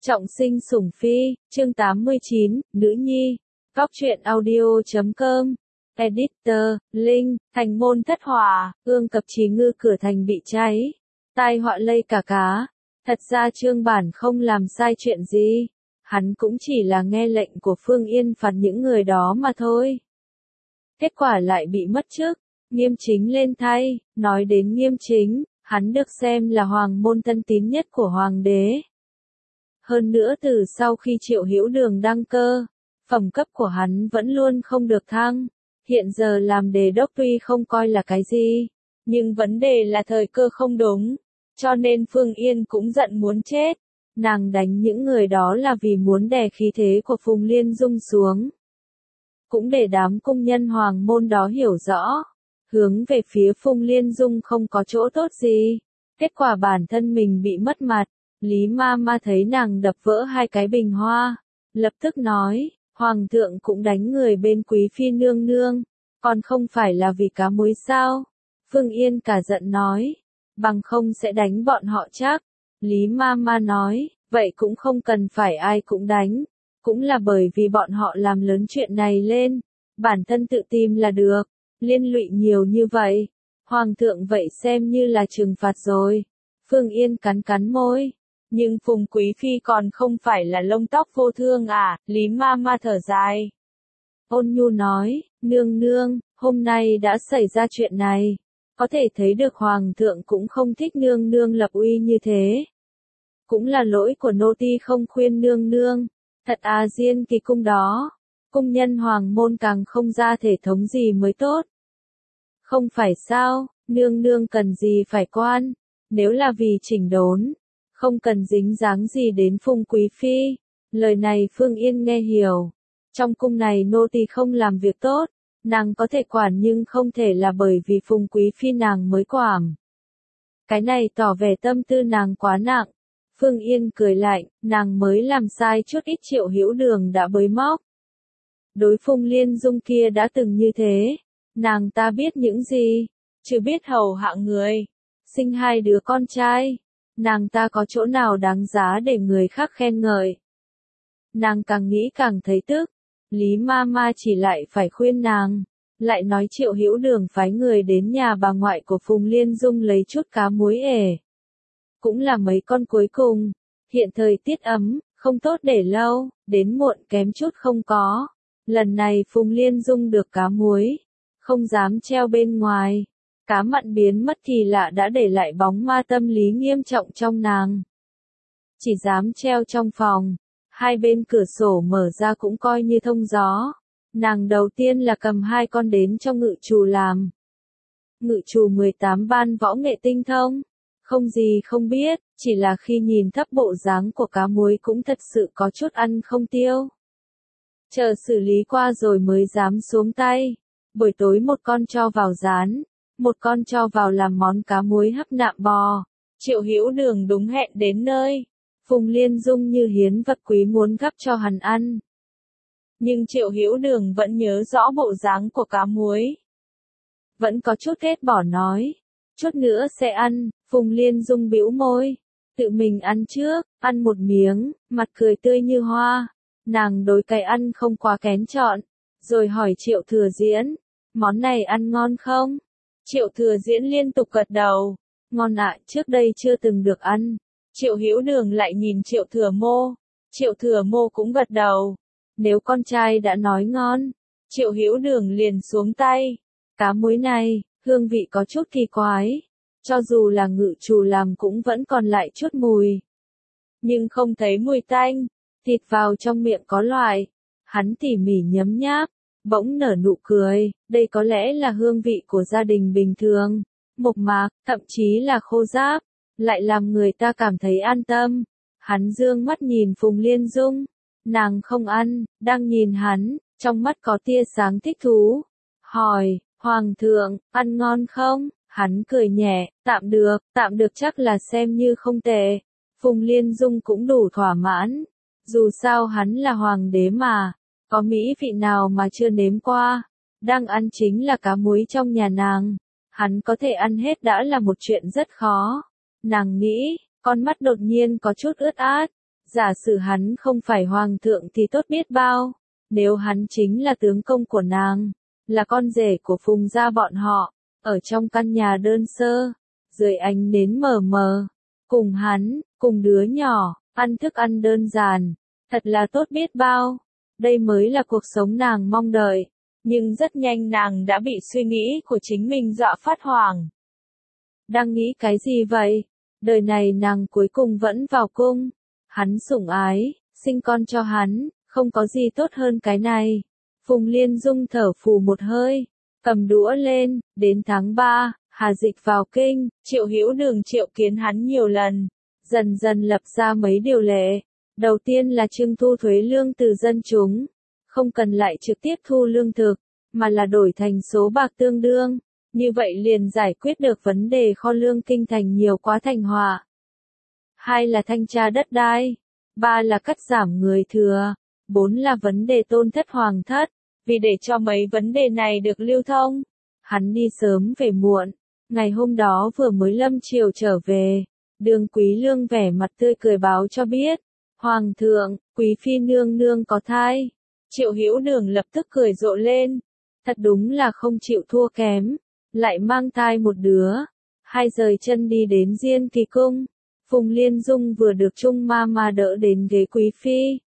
Trọng sinh sủng phi, chương 89, nữ nhi. Góc truyện audio.com. Editor, Linh, thành môn thất hỏa, ương cập Chí Ngư cửa thành bị cháy. Tai họa lây cả cá. Thật ra Trương Bản không làm sai chuyện gì. Hắn cũng chỉ là nghe lệnh của Phương Yên phạt những người đó mà thôi. Kết quả lại bị mất chức. Nghiêm Chính lên thay. Nói đến Nghiêm Chính, hắn được xem là hoàng môn thân tín nhất của hoàng đế. Hơn nữa từ sau khi Triệu Hữu Đường đăng cơ, phẩm cấp của hắn vẫn luôn không được thăng. Hiện giờ làm đề đốc tuy không coi là cái gì, nhưng vấn đề là thời cơ không đúng, cho nên Phương Yên cũng giận muốn chết. Nàng đánh những người đó là vì muốn đè khí thế của Phùng Liên Dung xuống. Cũng để đám cung nhân hoàng môn đó hiểu rõ, hướng về phía Phùng Liên Dung không có chỗ tốt gì. Kết quả bản thân mình bị mất mặt. Lý ma ma thấy nàng đập vỡ hai cái bình hoa, lập tức nói, hoàng thượng cũng đánh người bên quý phi nương nương, còn không phải là vì cá muối sao? Phương Yên cả giận nói, bằng không sẽ đánh bọn họ chắc. Lý ma ma nói, vậy cũng không cần phải ai cũng đánh, cũng là bởi vì bọn họ làm lớn chuyện này lên, bản thân tự tìm là được, liên lụy nhiều như vậy, hoàng thượng vậy xem như là trừng phạt rồi. Phương Yên cắn cắn môi. Nhưng Phùng Quý Phi còn không phải là lông tóc vô thương à, Lý ma ma thở dài. Ôn nhu nói, nương nương, hôm nay đã xảy ra chuyện này. Có thể thấy được hoàng thượng cũng không thích nương nương lập uy như thế. Cũng là lỗi của nô tỳ không khuyên nương nương. Thật à Diên Kỳ cung đó. Cung nhân hoàng môn càng không ra thể thống gì mới tốt. Không phải sao, nương nương cần gì phải quan. Nếu là vì chỉnh đốn. Không cần dính dáng gì đến Phùng Quý Phi. Lời này Phương Yên nghe hiểu. Trong cung này nô tỳ không làm việc tốt, nàng có thể quản nhưng không thể là bởi vì Phùng Quý Phi nàng mới quản. Cái này tỏ vẻ tâm tư nàng quá nặng. Phương Yên cười lạnh, nàng mới làm sai chút ít Triệu Hữu Đường đã bới móc. Đối Phùng Liên Dung kia đã từng như thế. Nàng ta biết những gì? Chứ biết hầu hạ người. Sinh hai đứa con trai. Nàng ta có chỗ nào đáng giá để người khác khen ngợi. Nàng càng nghĩ càng thấy tức. Lý ma ma chỉ lại phải khuyên nàng. Lại nói Triệu Hữu Đường phái người đến nhà bà ngoại của Phùng Liên Dung lấy chút cá muối ể. Cũng là mấy con cuối cùng. Hiện thời tiết ấm, không tốt để lâu, đến muộn kém chút không có. Lần này Phùng Liên Dung được cá muối. Không dám treo bên ngoài. Cá mặn biến mất kỳ lạ đã để lại bóng ma tâm lý nghiêm trọng trong nàng. Chỉ dám treo trong phòng. Hai bên cửa sổ mở ra cũng coi như thông gió. Nàng đầu tiên là cầm hai con đến cho ngự trù làm. Ngự trù 18 ban võ nghệ tinh thông. Không gì không biết, chỉ là khi nhìn thấp bộ dáng của cá muối cũng thật sự có chút ăn không tiêu. Chờ xử lý qua rồi mới dám xuống tay. Buổi tối một con cho vào rán. Một con cho vào làm món cá muối hấp nạm bò. Triệu Hữu Đường đúng hẹn đến nơi. Phùng Liên Dung như hiến vật quý muốn gắp cho hắn ăn. Nhưng Triệu Hữu Đường vẫn nhớ rõ bộ dáng của cá muối. Vẫn có chút ghét bỏ nói. Chút nữa sẽ ăn. Phùng Liên Dung bĩu môi. Tự mình ăn trước, ăn một miếng, mặt cười tươi như hoa. Nàng đối cái ăn không quá kén chọn. Rồi hỏi Triệu Thừa Diễn. Món này ăn ngon không? Triệu Thừa Diễn liên tục gật đầu. Ngon ạ, trước đây chưa từng được ăn. Triệu Hữu Đường lại nhìn Triệu Thừa Mô. Triệu Thừa Mô cũng gật đầu. Nếu con trai đã nói ngon, Triệu Hữu Đường liền xuống tay. Cá muối này, hương vị có chút kỳ quái. Cho dù là ngự trù làm cũng vẫn còn lại chút mùi. Nhưng không thấy mùi tanh. Thịt vào trong miệng có loại. Hắn tỉ mỉ nhấm nháp. Bỗng nở nụ cười, đây có lẽ là hương vị của gia đình bình thường, mộc mạc, thậm chí là khô ráp, lại làm người ta cảm thấy an tâm. Hắn dương mắt nhìn Phùng Liên Dung, nàng không ăn, đang nhìn hắn, trong mắt có tia sáng thích thú. Hỏi, hoàng thượng, ăn ngon không? Hắn cười nhẹ, tạm được chắc là xem như không tệ. Phùng Liên Dung cũng đủ thỏa mãn, dù sao hắn là hoàng đế mà. Có mỹ vị nào mà chưa nếm qua. Đang ăn chính là cá muối trong nhà nàng. Hắn có thể ăn hết đã là một chuyện rất khó. Nàng nghĩ, con mắt đột nhiên có chút ướt át. Giả sử hắn không phải hoàng thượng thì tốt biết bao, nếu hắn chính là tướng công của nàng, là con rể của Phùng gia bọn họ, ở trong căn nhà đơn sơ, dưới ánh nến mờ mờ, cùng hắn, cùng đứa nhỏ, ăn thức ăn đơn giản, thật là tốt biết bao. Đây mới là cuộc sống nàng mong đợi, nhưng rất nhanh nàng đã bị suy nghĩ của chính mình dọa phát hoảng. Đang nghĩ cái gì vậy? Đời này nàng cuối cùng vẫn vào cung, hắn sủng ái, sinh con cho hắn, không có gì tốt hơn cái này. Phùng Liên Dung thở phù một hơi, cầm đũa lên, đến tháng 3, Hà Dịch vào kinh, Triệu Hữu Đường triệu kiến hắn nhiều lần, dần dần lập ra mấy điều lệ. Đầu tiên là trưng thu thuế lương từ dân chúng, không cần lại trực tiếp thu lương thực, mà là đổi thành số bạc tương đương, như vậy liền giải quyết được vấn đề kho lương kinh thành nhiều quá thành họa. Hai là thanh tra đất đai, ba là cắt giảm người thừa, bốn là vấn đề tôn thất hoàng thất, vì để cho mấy vấn đề này được lưu thông. Hắn đi sớm về muộn, ngày hôm đó vừa mới lâm chiều trở về, Đường Quý Lương vẻ mặt tươi cười báo cho biết, Hoàng thượng, Quý phi nương nương có thai. Triệu Hữu Đường lập tức cười rộ lên, thật đúng là không chịu thua kém, lại mang thai một đứa. Hai rời chân đi đến Diên Kỳ cung, Phùng Liên Dung vừa được Trung ma đỡ đến ghế quý phi.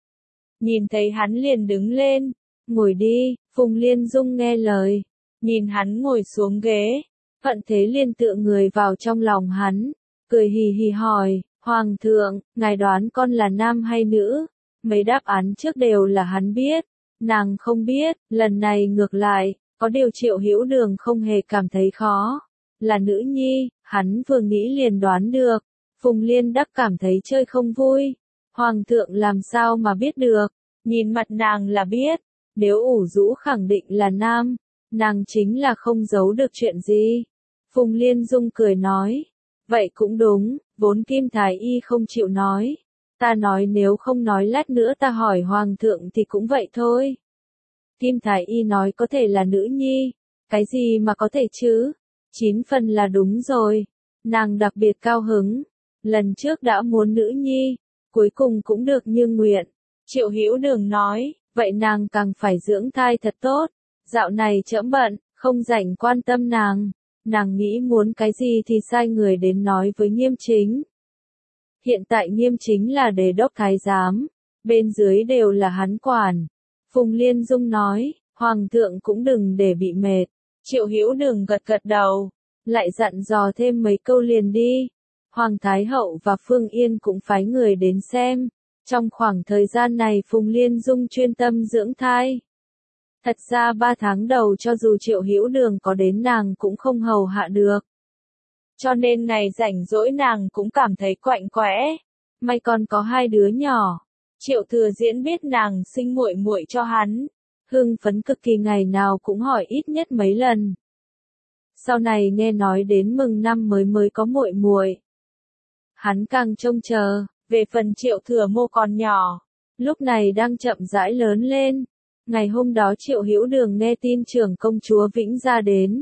Nhìn thấy hắn liền đứng lên, ngồi đi. Phùng Liên Dung nghe lời, nhìn hắn ngồi xuống ghế, Thuận Thế liền tựa người vào trong lòng hắn, cười hì hì hỏi, Hoàng thượng, ngài đoán con là nam hay nữ? Mấy đáp án trước đều là hắn biết, nàng không biết. Lần này ngược lại, có điều Triệu Hữu Đường không hề cảm thấy khó, là nữ nhi. Hắn vừa nghĩ liền đoán được. Phùng Liên Đắc cảm thấy chơi không vui, Hoàng thượng làm sao mà biết được? Nhìn mặt nàng là biết, nếu ủ rũ khẳng định là nam, nàng chính là không giấu được chuyện gì. Phùng Liên Dung cười nói, vậy cũng đúng, vốn Kim Thái Y không chịu nói. Ta nói nếu không nói lát nữa ta hỏi Hoàng thượng thì cũng vậy thôi. Kim Thái Y nói có thể là nữ nhi, cái gì mà có thể chứ? 9 phần là đúng rồi. Nàng đặc biệt cao hứng, lần trước đã muốn nữ nhi, cuối cùng cũng được như nguyện. Triệu Hữu Đường nói, vậy nàng càng phải dưỡng thai thật tốt. Dạo này trẫm bận, không rảnh quan tâm nàng. Nàng nghĩ muốn cái gì thì sai người đến nói với Nghiêm Chính. Hiện tại Nghiêm Chính là đề đốc thái giám, bên dưới đều là hắn quản. Phùng Liên Dung nói, Hoàng thượng cũng đừng để bị mệt. Triệu Hữu Đường gật gật đầu, lại dặn dò thêm mấy câu liền đi. Hoàng Thái Hậu và Phương Yên cũng phái người đến xem. Trong khoảng thời gian này Phùng Liên Dung chuyên tâm dưỡng thai. Thật ra 3 tháng đầu cho dù Triệu Hữu Đường có đến nàng cũng không hầu hạ được. Cho nên ngày rảnh rỗi nàng cũng cảm thấy quạnh quẽ. May còn có 2 đứa nhỏ. Triệu Thừa Diễn biết nàng sinh muội muội cho hắn, hưng phấn cực kỳ, ngày nào cũng hỏi ít nhất mấy lần. Sau này nghe nói đến mừng năm mới có muội muội, hắn càng trông chờ. Về phần Triệu Thừa Mô còn nhỏ, lúc này đang chậm rãi lớn lên. Ngày hôm đó Triệu Hữu Đường nghe tin trưởng công chúa Vĩnh Gia đến.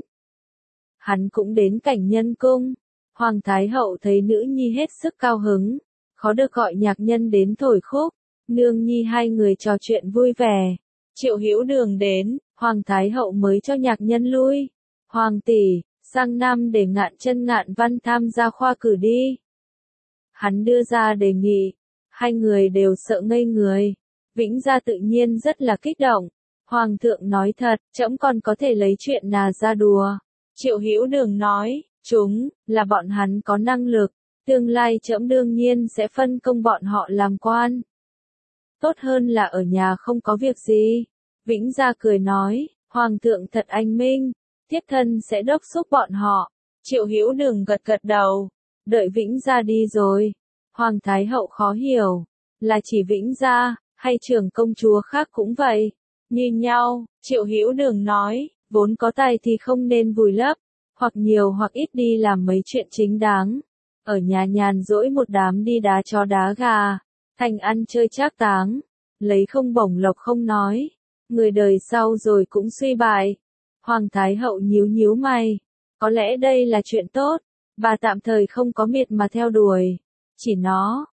Hắn cũng đến Cảnh Nhân cung. Hoàng Thái Hậu thấy nữ nhi hết sức cao hứng, khó được gọi nhạc nhân đến thổi khúc. Nương nhi hai người trò chuyện vui vẻ. Triệu Hữu Đường đến, Hoàng Thái Hậu mới cho nhạc nhân lui. Hoàng tỷ, sang năm để Ngạn Chân Ngạn Văn tham gia khoa cử đi. Hắn đưa ra đề nghị, hai người đều sợ ngây người. Vĩnh Gia tự nhiên rất là kích động. Hoàng thượng nói thật, trẫm còn có thể lấy chuyện nà ra đùa. Triệu Hữu Đường nói, chúng là bọn hắn có năng lực, tương lai trẫm đương nhiên sẽ phân công bọn họ làm quan. Tốt hơn là ở nhà không có việc gì. Vĩnh Gia cười nói, Hoàng thượng thật anh minh, thiếp thân sẽ đốc thúc bọn họ. Triệu Hữu Đường gật gật đầu. Đợi Vĩnh Gia đi rồi, Hoàng Thái Hậu khó hiểu, là chỉ Vĩnh Gia, hay trưởng công chúa khác cũng vậy? Như nhau. Triệu Hữu Đường nói, vốn có tài thì không nên vùi lấp, hoặc nhiều hoặc ít đi làm mấy chuyện chính đáng. Ở nhà nhàn rỗi một đám đi đá chó đá gà, thành ăn chơi trác táng, lấy không bổng lộc không nói, người đời sau rồi cũng suy bại. Hoàng Thái Hậu nhíu nhíu mày, có lẽ đây là chuyện tốt, bà tạm thời không có miệt mà theo đuổi, chỉ nó,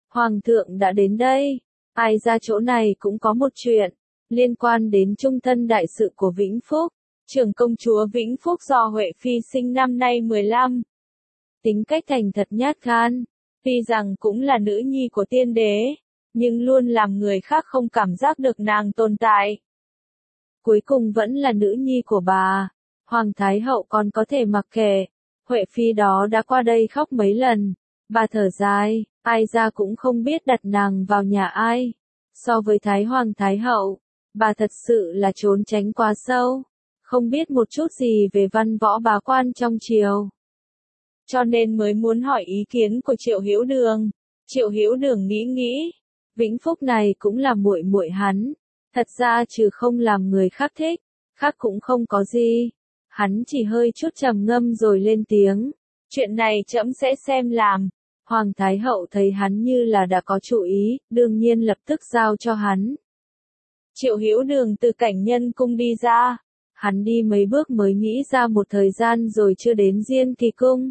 Hoàng thượng đã đến đây. Ai ra chỗ này cũng có một chuyện, liên quan đến trung thân đại sự của Vĩnh Phúc. Trưởng công chúa Vĩnh Phúc do Huệ Phi sinh năm nay 15. Tính cách thành thật nhát gan, tuy rằng cũng là nữ nhi của tiên đế, nhưng luôn làm người khác không cảm giác được nàng tồn tại. Cuối cùng vẫn là nữ nhi của bà. Hoàng Thái Hậu còn có thể mặc kệ. Huệ Phi đó đã qua đây khóc mấy lần. Bà thở dài, ai ra cũng không biết đặt nàng vào nhà ai. So với Thái Hoàng Thái Hậu, bà thật sự là trốn tránh quá sâu. Không biết một chút gì về văn võ bá quan trong triều. Cho nên mới muốn hỏi ý kiến của Triệu Hữu Đường. Triệu Hữu Đường nghĩ nghĩ, Vĩnh Phúc này cũng là muội muội hắn. Thật ra trừ không làm người khác thích, khác cũng không có gì. Hắn chỉ hơi chút trầm ngâm rồi lên tiếng. Chuyện này trẫm sẽ xem làm. Hoàng Thái Hậu thấy hắn như là đã có chủ ý, đương nhiên lập tức giao cho hắn. Triệu Hữu Đường từ Cảnh Nhân cung đi ra. Hắn đi mấy bước mới nghĩ ra một thời gian rồi chưa đến Diên Kỳ cung.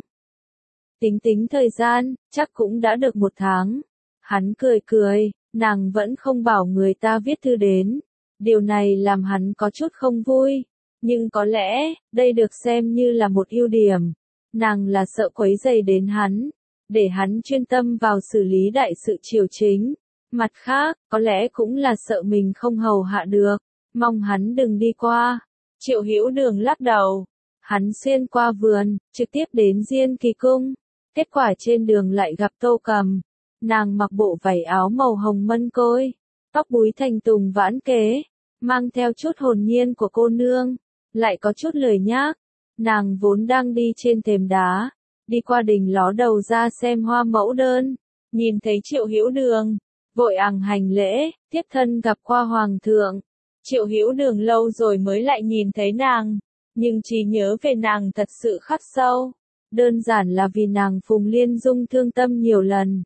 Tính thời gian, chắc cũng đã được 1 tháng. Hắn cười cười, nàng vẫn không bảo người ta viết thư đến. Điều này làm hắn có chút không vui. Nhưng có lẽ, đây được xem như là một ưu điểm. Nàng là sợ quấy rầy đến hắn, để hắn chuyên tâm vào xử lý đại sự triều chính. Mặt khác, có lẽ cũng là sợ mình không hầu hạ được, mong hắn đừng đi qua. Triệu Hữu Đường lắc đầu. Hắn xuyên qua vườn, trực tiếp đến Diên Kỳ cung. Kết quả trên đường lại gặp Tô Cầm. Nàng mặc bộ vải áo màu hồng mân côi, tóc búi thành tùng vãn kế, mang theo chút hồn nhiên của cô nương, lại có chút lười nhác. Nàng vốn đang đi trên thềm đá, đi qua đình ló đầu ra xem hoa mẫu đơn, nhìn thấy Triệu Hữu Đường, vội hành lễ, tiếp thân gặp qua hoàng thượng. Triệu Hữu Đường lâu rồi mới lại nhìn thấy nàng, nhưng trí nhớ về nàng thật sự khắc sâu, đơn giản là vì nàng Phùng Liên Dung thương tâm nhiều lần.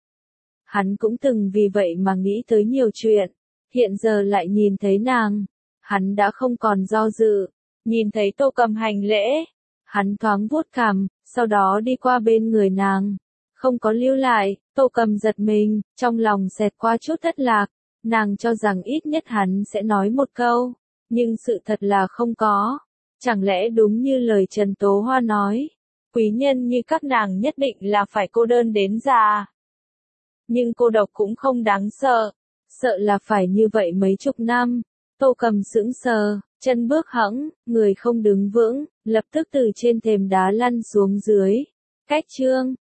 Hắn cũng từng vì vậy mà nghĩ tới nhiều chuyện, hiện giờ lại nhìn thấy nàng, hắn đã không còn do dự. Nhìn thấy Tô Cầm hành lễ, hắn thoáng vuốt cằm, sau đó đi qua bên người nàng, không có lưu lại. Tô Cầm giật mình, trong lòng xẹt qua chút thất lạc, nàng cho rằng ít nhất hắn sẽ nói một câu, nhưng sự thật là không có. Chẳng lẽ đúng như lời Trần Tố Hoa nói, quý nhân như các nàng nhất định là phải cô đơn đến già. Nhưng cô độc cũng không đáng sợ, sợ là phải như vậy mấy chục năm. Tô Cầm sững sờ, chân bước hẫng, người không đứng vững, lập tức từ trên thềm đá lăn xuống dưới. Cách chương